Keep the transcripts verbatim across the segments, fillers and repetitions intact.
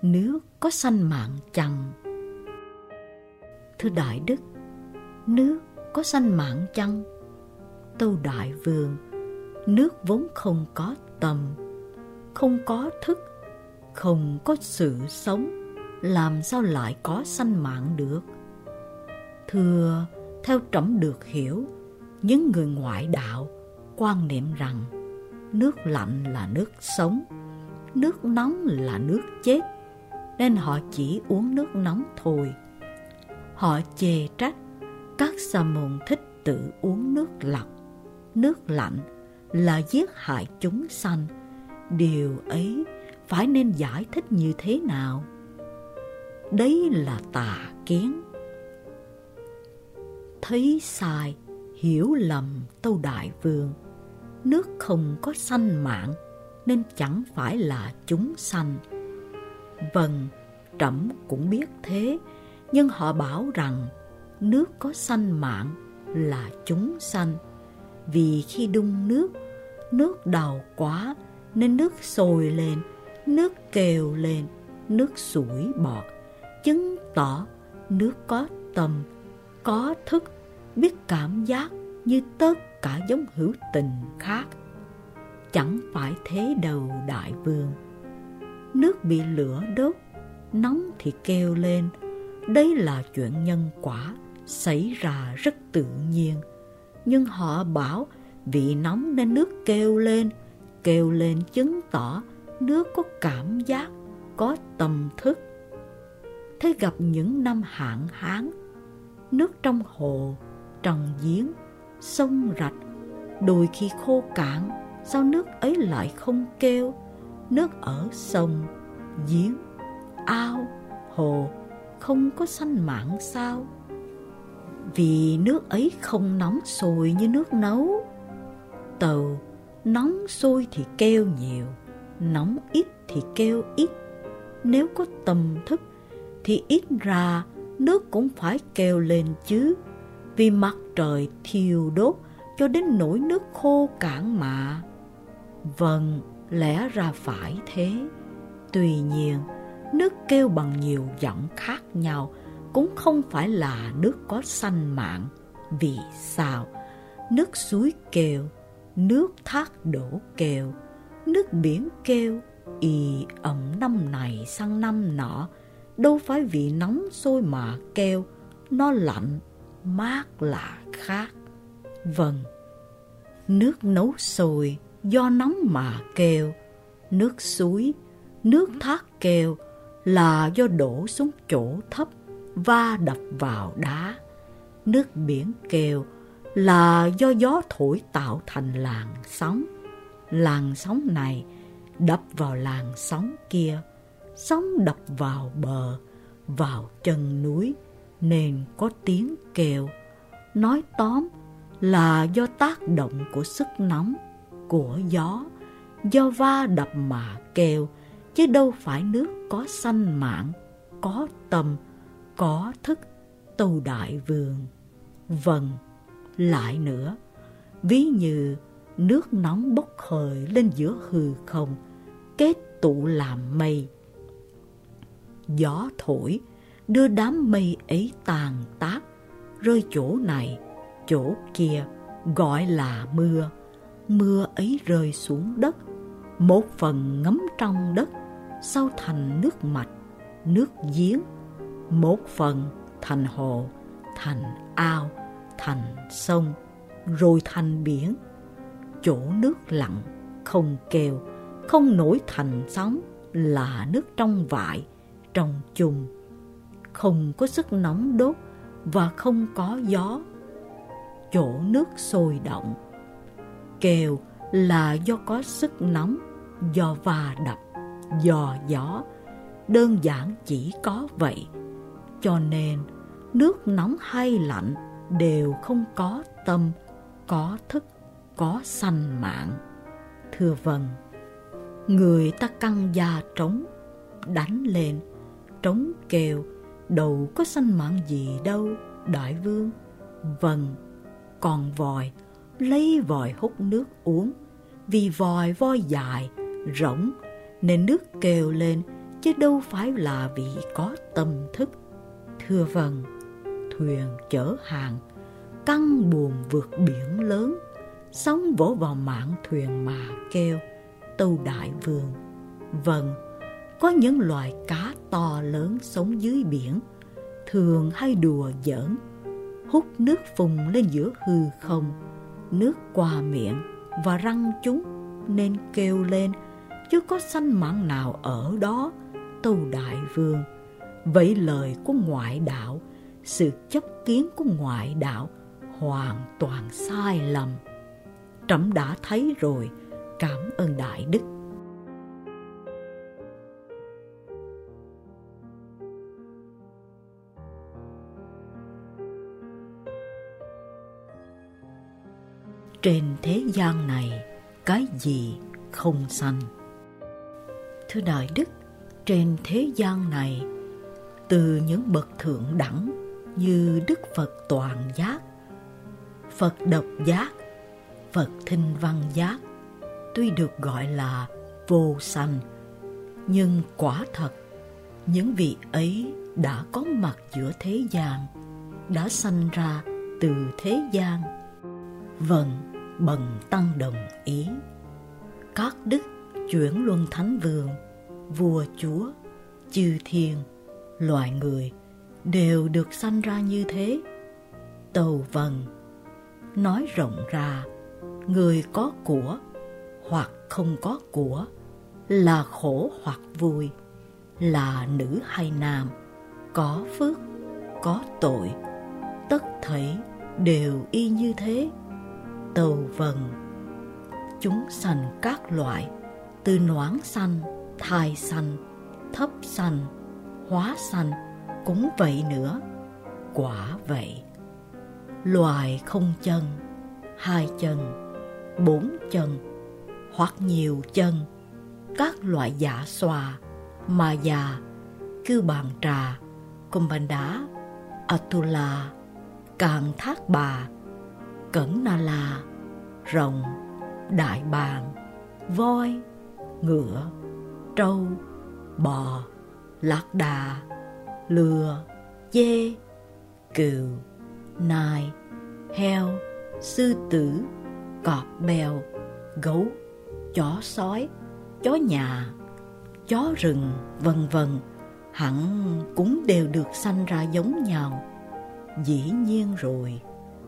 nước có sanh mạng chăng? Thưa Đại Đức, nước có sanh mạng chăng? Tâu Đại Vương, nước vốn không có tâm, không có thức, không có sự sống, làm sao lại có sanh mạng được? Thưa, theo trẫm được hiểu, những người ngoại đạo quan niệm rằng nước lạnh là nước sống, nước nóng là nước chết, nên họ chỉ uống nước nóng thôi. Họ chê trách các sa môn thích tự uống nước lọc, nước lạnh là giết hại chúng sanh. Điều ấy phải nên giải thích như thế nào? Đấy là tà kiến. Thấy sai, hiểu lầm Tâu Đại Vương, nước không có sanh mạng nên chẳng phải là chúng sanh. Vâng, trẫm cũng biết thế, nhưng họ bảo rằng nước có sanh mạng là chúng sanh. Vì khi đun nước, nước đào quá nên nước sôi lên, nước kêu lên, nước sủi bọt, chứng tỏ nước có tâm, có thức, biết cảm giác như tất cả giống hữu tình khác. Chẳng phải thế đâu Đại Vương. Nước bị lửa đốt, nóng thì kêu lên. Đây là chuyện nhân quả xảy ra rất tự nhiên. Nhưng họ bảo vì nóng nên nước kêu lên, kêu lên chứng tỏ nước có cảm giác, có tâm thức. Thế gặp những năm hạn hán, nước trong hồ, trong giếng, sông rạch, đôi khi khô cạn, sao nước ấy lại không kêu? Nước ở sông, giếng, ao, hồ không có sanh mạng sao? Vì nước ấy không nóng sôi như nước nấu. Tàu nóng sôi thì kêu nhiều, nóng ít thì kêu ít. Nếu có tâm thức thì ít ra nước cũng phải kêu lên chứ. Vì mặt trời thiêu đốt cho đến nỗi nước khô cạn mà. Vâng, lẽ ra phải thế. Tuy nhiên, nước kêu bằng nhiều giọng khác nhau cũng không phải là nước có sanh mạng. Vì sao? Nước suối kêu, nước thác đổ kêu, nước biển kêu, ì ầm năm này sang năm nọ. Đâu phải vì nóng sôi mà kêu, nó lạnh, mát là khác. Vâng, nước nấu sôi do nóng mà kêu, nước suối, nước thác kêu là do đổ xuống chỗ thấp va đập vào đá. Nước biển kêu là do gió thổi tạo thành làn sóng. Làn sóng này đập vào làn sóng kia, sóng đập vào bờ, vào chân núi nên có tiếng kêu. Nói tóm là do tác động của sức nóng, của gió, do va đập mà kêu, chứ đâu phải nước có sanh mạng, có tâm, có thức. Tâu Đại Vương. Vâng, lại nữa, ví như nước nóng bốc hơi lên giữa hư không, kết tụ làm mây. Gió thổi đưa đám mây ấy tàn tác, rơi chỗ này, chỗ kia, gọi là mưa. Mưa ấy rơi xuống đất, một phần ngấm trong đất, sau thành nước mạch, nước giếng, một phần thành hồ, thành ao, thành sông, rồi thành biển. Chỗ nước lặng, không kêu, không nổi thành sóng là nước trong vại, trong chung. Không có sức nóng đốt và không có gió. Chỗ nước sôi động, kêu là do có sức nóng, do va đập, do gió. Đơn giản chỉ có vậy. Cho nên nước nóng hay lạnh đều không có tâm, có thức, có sanh mạng. Thưa vâng, người ta căng da trống, đánh lên, trống kêu, đâu có sanh mạng gì đâu Đại Vương. Vâng, còn vòi lấy vòi hút nước uống, vì vòi voi dài, rỗng nên nước kêu lên, chứ đâu phải là vị có tâm thức. Thưa vâng, thuyền chở hàng, căng buồm vượt biển lớn, sóng vỗ vào mạn thuyền mà kêu, tâu đại vương. Vâng, có những loài cá to lớn sống dưới biển, thường hay đùa giỡn, hút nước phùng lên giữa hư không, nước qua miệng và răng chúng nên kêu lên, chứ có sanh mạng nào ở đó, tâu đại vương. Vậy lời của ngoại đạo, sự chấp kiến của ngoại đạo hoàn toàn sai lầm. Trẫm đã thấy rồi, cảm ơn đại đức. Trên thế gian này, cái gì không sanh? Thưa đại đức, trên thế gian này, từ những bậc thượng đẳng như Đức Phật Toàn Giác, Phật Độc Giác, Phật Thinh Văn Giác, tuy được gọi là vô sanh, nhưng quả thật, những vị ấy đã có mặt giữa thế gian, đã sanh ra từ thế gian. Vâng, bần tăng đồng ý. Các đức chuyển luân thánh vương, vua chúa, chư thiên, loài người đều được sanh ra như thế. Tâu vâng, nói rộng ra, người có của hoặc không có của, là khổ hoặc vui, là nữ hay nam, có phước, có tội, tất thảy đều y như thế. Tâu vâng, chúng sanh các loại, từ noãn sanh, thai sanh, thấp sanh, hóa sanh, cũng vậy nữa. Quả vậy, loài không chân, hai chân, bốn chân, hoặc nhiều chân, các loại dạ xoa, ma già, cư bàn trà, cung bàn đá, Atula, Càng Thác Bà, Cẩn Na La, rồng, đại bàng, voi, ngựa, trâu, bò, lạc đà, lừa, dê, cừu, nai, heo, sư tử, cọp beo, gấu, chó sói, chó nhà, chó rừng, vân vân, hẳn cũng đều được sanh ra giống nhau. Dĩ nhiên rồi.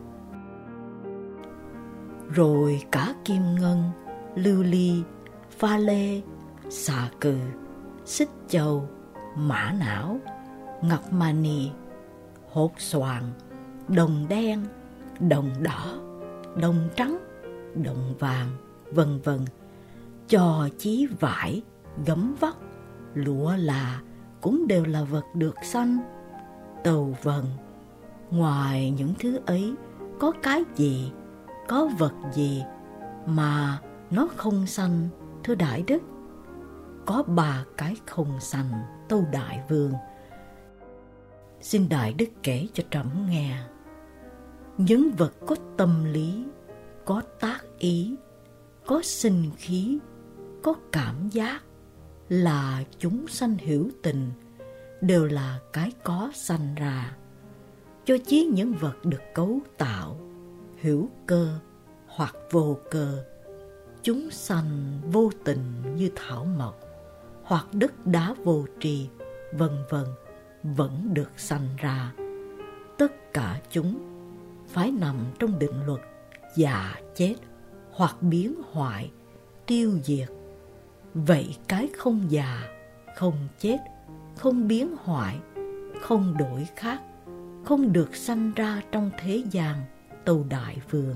Rồi cả kim ngân, lưu ly, pha lê, xà cừ, xích châu, mã não, ngọc mani, hột xoàn, đồng đen, đồng đỏ, đồng trắng, đồng vàng, vân vân, cho chí vải, gấm vóc, lụa là cũng đều là vật được sanh. Tâu vâng, ngoài những thứ ấy có cái gì, có vật gì mà nó không sanh, thưa đại đức? Có ba cái không sanh, tâu đại vương. Xin đại đức kể cho trẫm nghe. Những vật có tâm lý, có tác ý, có sinh khí, có cảm giác, là chúng sanh hữu tình, đều là cái có sanh ra. Cho chí những vật được cấu tạo, hữu cơ hoặc vô cơ, chúng sanh vô tình như thảo mộc, hoặc đất đá vô tri, vân vân, vẫn được sanh ra. Tất cả chúng phải nằm trong định luật già chết hoặc biến hoại, tiêu diệt. Vậy cái không già, không chết, không biến hoại, không đổi khác, không được sanh ra trong thế gian, tâu đại vương.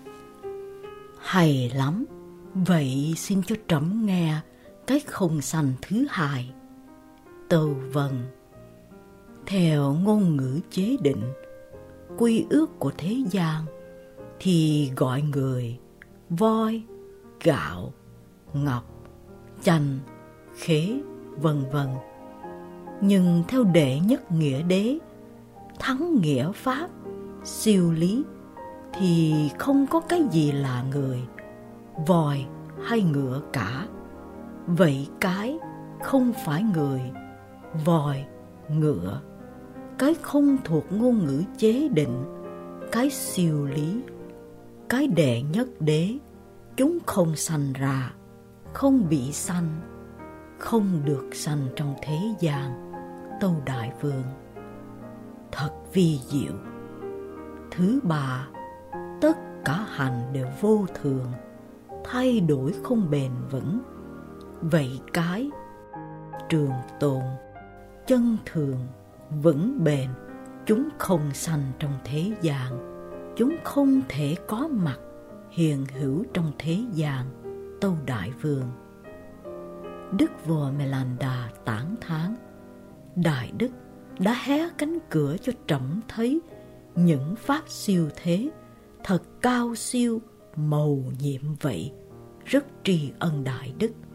Hay lắm. Vậy xin cho trẫm nghe cái không sanh thứ hai. Tâu vâng. Theo ngôn ngữ chế định, quy ước của thế gian, thì gọi người voi, gạo, ngọc, chanh, khế, vân vân. Nhưng theo đệ nhất nghĩa đế, thắng nghĩa pháp, siêu lý, thì không có cái gì là người, voi hay ngựa cả. Vậy cái không phải người, voi, ngựa, cái không thuộc ngôn ngữ chế định, cái siêu lý, cái đệ nhất đế, chúng không sanh ra, không bị sanh, không được sanh trong thế gian, Tâu Đại Vương. Thật vi diệu. Thứ ba, tất cả hành đều vô thường, thay đổi không bền vững. Vậy cái trường tồn, chân thường, vững bền, chúng không sanh trong thế gian, chúng không thể có mặt hiện hữu trong thế gian, Tâu Đại Vương. Đức vua Melanda tán thán: Đại đức đã hé cánh cửa cho trẫm thấy những pháp siêu thế, thật cao siêu, mầu nhiệm vậy, rất tri ân đại đức.